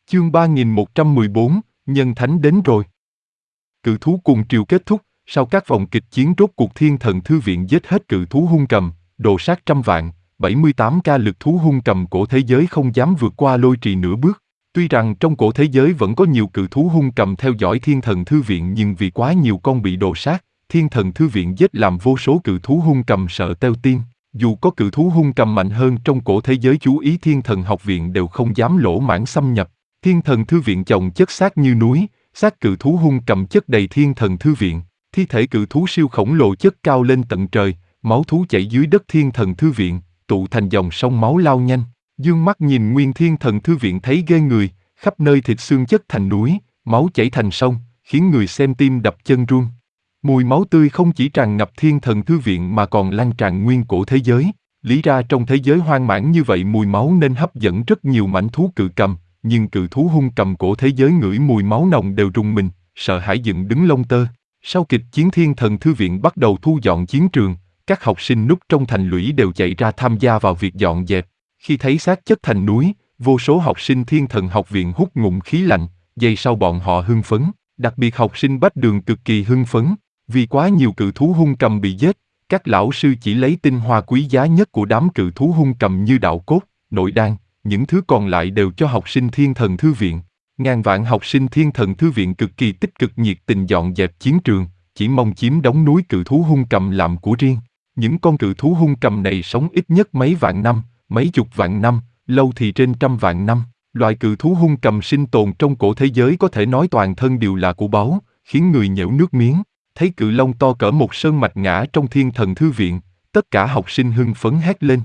Chương 3114, Nhân Thánh đến rồi. Cự thú cùng triều kết thúc, sau các vòng kịch chiến rốt cuộc Thiên Thần Thư Viện giết hết cự thú hung cầm, đồ sát trăm vạn, 78k lực thú hung cầm cổ thế giới không dám vượt qua Lôi Trì nửa bước. Tuy rằng trong cổ thế giới vẫn có nhiều cự thú hung cầm theo dõi Thiên Thần Thư Viện nhưng vì quá nhiều con bị đồ sát, Thiên Thần Thư Viện giết làm vô số cự thú hung cầm sợ teo tim. Dù có cự thú hung cầm mạnh hơn trong cổ thế giới chú ý Thiên Thần Học Viện đều không dám lỗ mãng xâm nhập. Thiên Thần Thư Viện chồng chất xác như núi, xác cự thú hung cầm chất đầy Thiên Thần Thư Viện, thi thể cự thú siêu khổng lồ chất cao lên tận trời, máu thú chảy dưới đất Thiên Thần Thư Viện, tụ thành dòng sông máu lao nhanh. Dương mắt nhìn nguyên Thiên Thần Thư Viện thấy ghê người, khắp nơi thịt xương chất thành núi, máu chảy thành sông, khiến người xem tim đập chân run. Mùi máu tươi không chỉ tràn ngập Thiên Thần Thư Viện mà còn lan tràn nguyên cổ thế giới. Lý ra trong thế giới hoang mãn như vậy mùi máu nên hấp dẫn rất nhiều mãnh thú cự cầm, nhưng cự thú hung cầm cổ thế giới ngửi mùi máu nồng đều rùng mình, sợ hãi dựng đứng lông tơ. Sau kịch chiến Thiên Thần Thư Viện bắt đầu thu dọn chiến trường, các học sinh núp trong thành lũy đều chạy ra tham gia vào việc dọn dẹp. Khi thấy xác chất thành núi, vô số học sinh Thiên Thần Học Viện hút ngụm khí lạnh, giây sau bọn họ hưng phấn, đặc biệt học sinh Bách Đường cực kỳ hưng phấn, vì quá nhiều cự thú hung cầm bị giết, các lão sư chỉ lấy tinh hoa quý giá nhất của đám cự thú hung cầm như đạo cốt, nội đan, những thứ còn lại đều cho học sinh Thiên Thần Thư Viện. Ngàn vạn học sinh Thiên Thần Thư Viện cực kỳ tích cực nhiệt tình dọn dẹp chiến trường, chỉ mong chiếm đóng núi cự thú hung cầm làm của riêng. Những con cự thú hung cầm này sống ít nhất mấy vạn năm, mấy chục vạn năm, lâu thì trên trăm vạn năm. Loại cự thú hung cầm sinh tồn trong cổ thế giới có thể nói toàn thân đều là của báu, khiến người nhễu nước miếng. Thấy cự long to cỡ một sơn mạch ngã trong Thiên Thần Thư Viện, tất cả học sinh hưng phấn hét lên.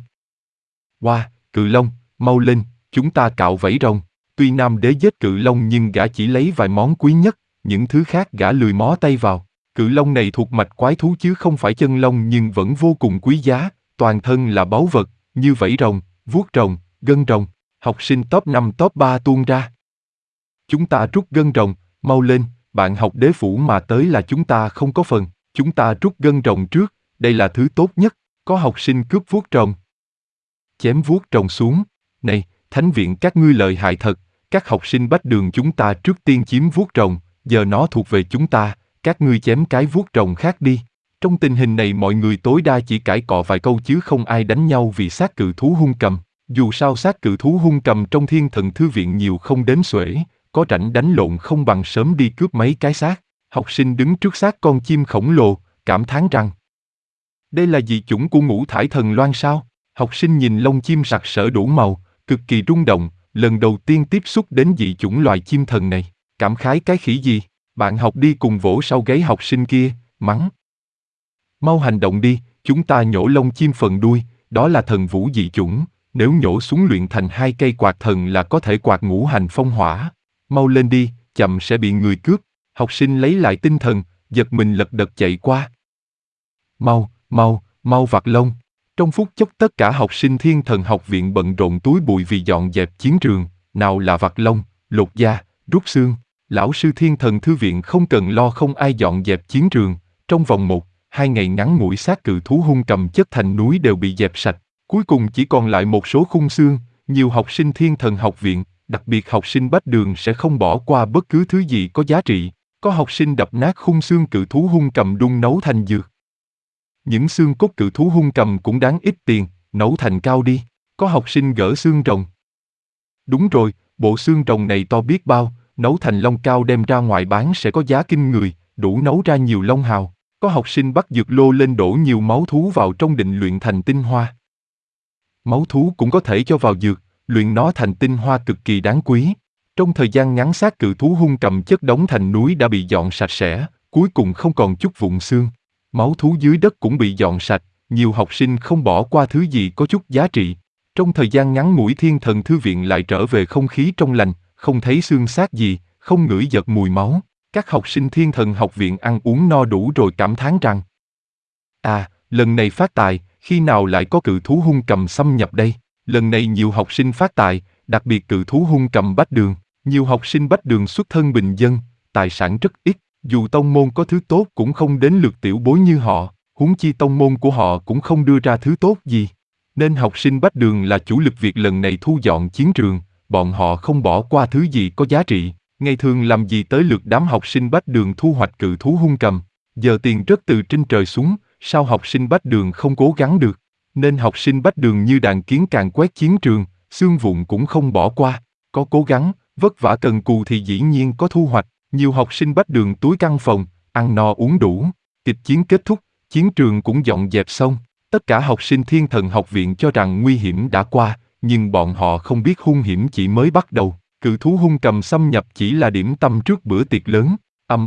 Wow, cự long, mau lên, chúng ta cạo vảy rồng. Tuy Nam Đế giết cự long nhưng gã chỉ lấy vài món quý nhất, những thứ khác gã lười mó tay vào. Cự long này thuộc mạch quái thú chứ không phải chân long nhưng vẫn vô cùng quý giá, toàn thân là báu vật, như vảy rồng, vuốt rồng, gân rồng. Học sinh top 5 top 3 tuôn ra. Chúng ta rút gân rồng, mau lên, bạn học đế phủ mà tới là chúng ta không có phần, chúng ta rút gân rồng trước, đây là thứ tốt nhất. Có học sinh cướp vuốt rồng. Chém vuốt rồng xuống, này, thánh viện các ngươi lợi hại thật, các học sinh Bách Đường chúng ta trước tiên chiếm vuốt rồng, giờ nó thuộc về chúng ta, các ngươi chém cái vuốt rồng khác đi. Trong tình hình này mọi người tối đa chỉ cãi cọ vài câu chứ không ai đánh nhau vì xác cự thú hung cầm. Dù sao xác cự thú hung cầm trong Thiên Thần Thư Viện nhiều không đến xuể, có rảnh đánh lộn không bằng sớm đi cướp mấy cái xác. Học sinh đứng trước xác con chim khổng lồ, cảm thán rằng đây là dị chủng của Ngũ Thải Thần Loan sao? Học sinh nhìn lông chim sặc sỡ đủ màu, cực kỳ rung động, lần đầu tiên tiếp xúc đến dị chủng loài chim thần này. Cảm khái cái khỉ gì? Bạn học đi cùng vỗ sau gáy học sinh kia, mắng. Mau hành động đi, chúng ta nhổ lông chim phần đuôi, đó là thần vũ dị chủng, nếu nhổ xuống luyện thành 2 cây quạt thần là có thể quạt ngũ hành phong hỏa. Mau lên đi, chậm sẽ bị người cướp. Học sinh lấy lại tinh thần, giật mình lật đật chạy qua. Mau vặt lông. Trong phút chốc tất cả học sinh Thiên Thần Học Viện bận rộn túi bụi vì dọn dẹp chiến trường, nào là vặt lông, lột da, rút xương. Lão sư Thiên Thần Thư Viện không cần lo không ai dọn dẹp chiến trường, trong vòng 1-2 ngày ngắn ngủi xác cự thú hung cầm chất thành núi đều bị dẹp sạch, cuối cùng chỉ còn lại một số khung xương. Nhiều học sinh Thiên Thần Học Viện, đặc biệt học sinh Bách Đường sẽ không bỏ qua bất cứ thứ gì có giá trị. Có học sinh đập nát khung xương cự thú hung cầm đun nấu thành dược. Những xương cốt cự thú hung cầm cũng đáng ít tiền, nấu thành cao đi. Có học sinh gỡ xương rồng. Đúng rồi, bộ xương rồng này to biết bao, nấu thành lông cao đem ra ngoài bán sẽ có giá kinh người, đủ nấu ra nhiều lông hào. Có học sinh bắt dược lô lên đổ nhiều máu thú vào trong định luyện thành tinh hoa. Máu thú cũng có thể cho vào dược, luyện nó thành tinh hoa cực kỳ đáng quý. Trong thời gian ngắn xác cự thú hung cầm chất đống thành núi đã bị dọn sạch sẽ, cuối cùng không còn chút vụn xương. Máu thú dưới đất cũng bị dọn sạch, nhiều học sinh không bỏ qua thứ gì có chút giá trị. Trong thời gian ngắn ngủi Thiên Thần Thư Viện lại trở về không khí trong lành, không thấy xương xác gì, không ngửi giật mùi máu. Các học sinh Thiên Thần Học Viện ăn uống no đủ rồi cảm thán rằng lần này phát tài, khi nào lại có cự thú hung cầm xâm nhập đây? Lần này nhiều học sinh phát tài, đặc biệt cự thú hung cầm Bách Đường. Nhiều học sinh Bách Đường xuất thân bình dân, tài sản rất ít, dù tông môn có thứ tốt cũng không đến lượt tiểu bối như họ, huống chi tông môn của họ cũng không đưa ra thứ tốt gì. Nên học sinh Bách Đường là chủ lực việc lần này thu dọn chiến trường, bọn họ không bỏ qua thứ gì có giá trị. Ngày thường làm gì tới lượt đám học sinh Bách Đường thu hoạch cự thú hung cầm. Giờ tiền rớt từ trên trời xuống, sao học sinh Bách Đường không cố gắng được? Nên học sinh Bách Đường như đàn kiến càng quét chiến trường, xương vụn cũng không bỏ qua. Có cố gắng, vất vả cần cù thì dĩ nhiên có thu hoạch. Nhiều học sinh Bách Đường túi căng phòng, ăn no uống đủ. Kịch chiến kết thúc, chiến trường cũng dọn dẹp xong. Tất cả học sinh Thiên Thần Học Viện cho rằng nguy hiểm đã qua, nhưng bọn họ không biết hung hiểm chỉ mới bắt đầu. Cự thú hung cầm xâm nhập chỉ là điểm tâm trước bữa tiệc lớn.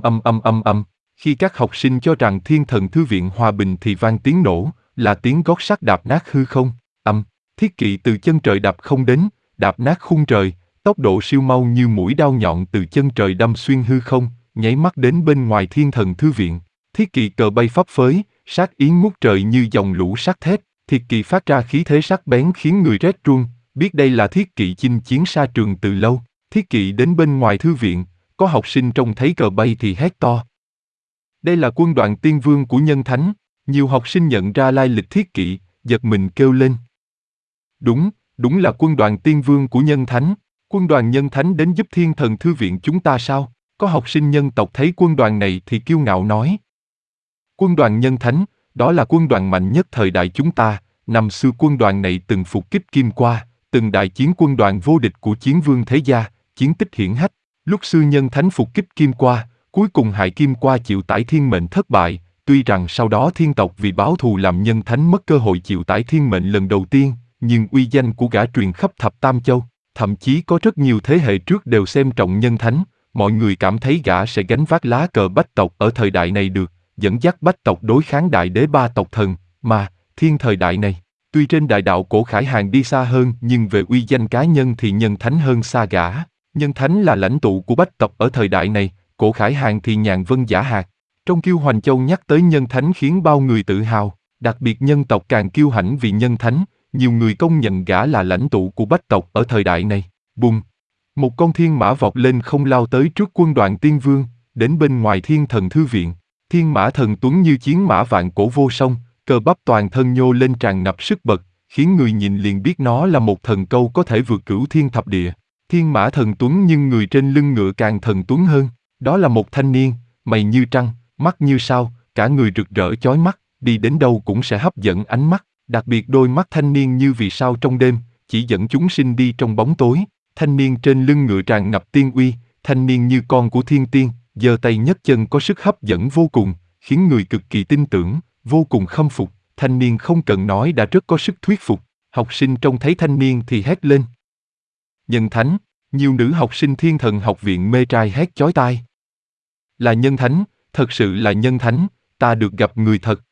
Khi các học sinh cho rằng Thiên Thần Thư Viện hòa bình thì vang tiếng nổ, là tiếng gót sắt đạp nát hư không. Thiết kỵ từ chân trời đạp không đến, đạp nát khung trời, tốc độ siêu mau như mũi đao nhọn từ chân trời đâm xuyên hư không, nháy mắt đến bên ngoài Thiên Thần Thư Viện. Thiết kỵ cờ bay phấp phới, sát ý ngút trời như dòng lũ sắt thép. Thiết kỵ phát ra khí thế sắc bén khiến người rét run, biết đây là thiết kỵ chinh chiến xa trường từ lâu. Thiết kỵ đến bên ngoài thư viện, có học sinh trông thấy cờ bay thì hét to. Đây là quân đoàn tiên vương của Nhân Thánh. Nhiều học sinh nhận ra lai lịch thiết kỵ, giật mình kêu lên. Đúng là quân đoàn tiên vương của Nhân Thánh. Quân đoàn Nhân Thánh đến giúp Thiên Thần Thư Viện chúng ta sao? Có học sinh nhân tộc thấy quân đoàn này thì kiêu ngạo nói. Quân đoàn Nhân Thánh, đó là quân đoàn mạnh nhất thời đại chúng ta. Năm xưa quân đoàn này từng phục kích Kim Qua, từng đại chiến quân đoàn vô địch của Chiến Vương Thế Gia, chiến tích hiển hách. Lúc xưa Nhân Thánh phục kích Kim Qua, cuối cùng hại Kim Qua chịu tải thiên mệnh thất bại. Tuy rằng sau đó thiên tộc vì báo thù làm Nhân Thánh mất cơ hội chịu tải thiên mệnh lần đầu tiên, nhưng uy danh của gã truyền khắp thập Tam Châu. Thậm chí có rất nhiều thế hệ trước đều xem trọng Nhân Thánh. Mọi người cảm thấy gã sẽ gánh vác lá cờ Bách tộc ở thời đại này được, dẫn dắt Bách tộc đối kháng đại đế ba tộc thần, mà Thiên thời đại này. Tuy trên đại đạo cổ Khải Hàn đi xa hơn nhưng về uy danh cá nhân thì Nhân Thánh hơn xa gã. Nhân Thánh là lãnh tụ của Bách tộc ở thời đại này, cổ Khải Hàn thì nhàn vân giả hạt. Trong Kiêu Hoành Châu nhắc tới Nhân Thánh khiến bao người tự hào, đặc biệt nhân tộc càng kiêu hãnh vì Nhân Thánh, nhiều người công nhận gã là lãnh tụ của Bách tộc ở thời đại này. Bùng! Một con thiên mã vọt lên không lao tới trước quân đoàn tiên vương, đến bên ngoài Thiên Thần Thư Viện. Thiên mã thần tuấn như chiến mã vạn cổ vô song, cơ bắp toàn thân nhô lên tràn ngập sức bật, khiến người nhìn liền biết nó là một thần câu có thể vượt cửu thiên thập địa. Thiên mã thần tuấn nhưng người trên lưng ngựa càng thần tuấn hơn. Đó là một thanh niên, mày như trăng, mắt như sao, cả người rực rỡ chói mắt, đi đến đâu cũng sẽ hấp dẫn ánh mắt. Đặc biệt đôi mắt thanh niên như vì sao trong đêm, chỉ dẫn chúng sinh đi trong bóng tối. Thanh niên trên lưng ngựa tràn ngập tiên uy, thanh niên như con của thiên tiên, giơ tay nhấc chân có sức hấp dẫn vô cùng, khiến người cực kỳ tin tưởng, vô cùng khâm phục. Thanh niên không cần nói đã rất có sức thuyết phục. Học sinh trông thấy thanh niên thì hét lên. Nhân Thánh, nhiều nữ học sinh Thiên Thần Học Viện mê trai hét chói tai. Là Nhân Thánh, thật sự là Nhân Thánh, ta được gặp người thật.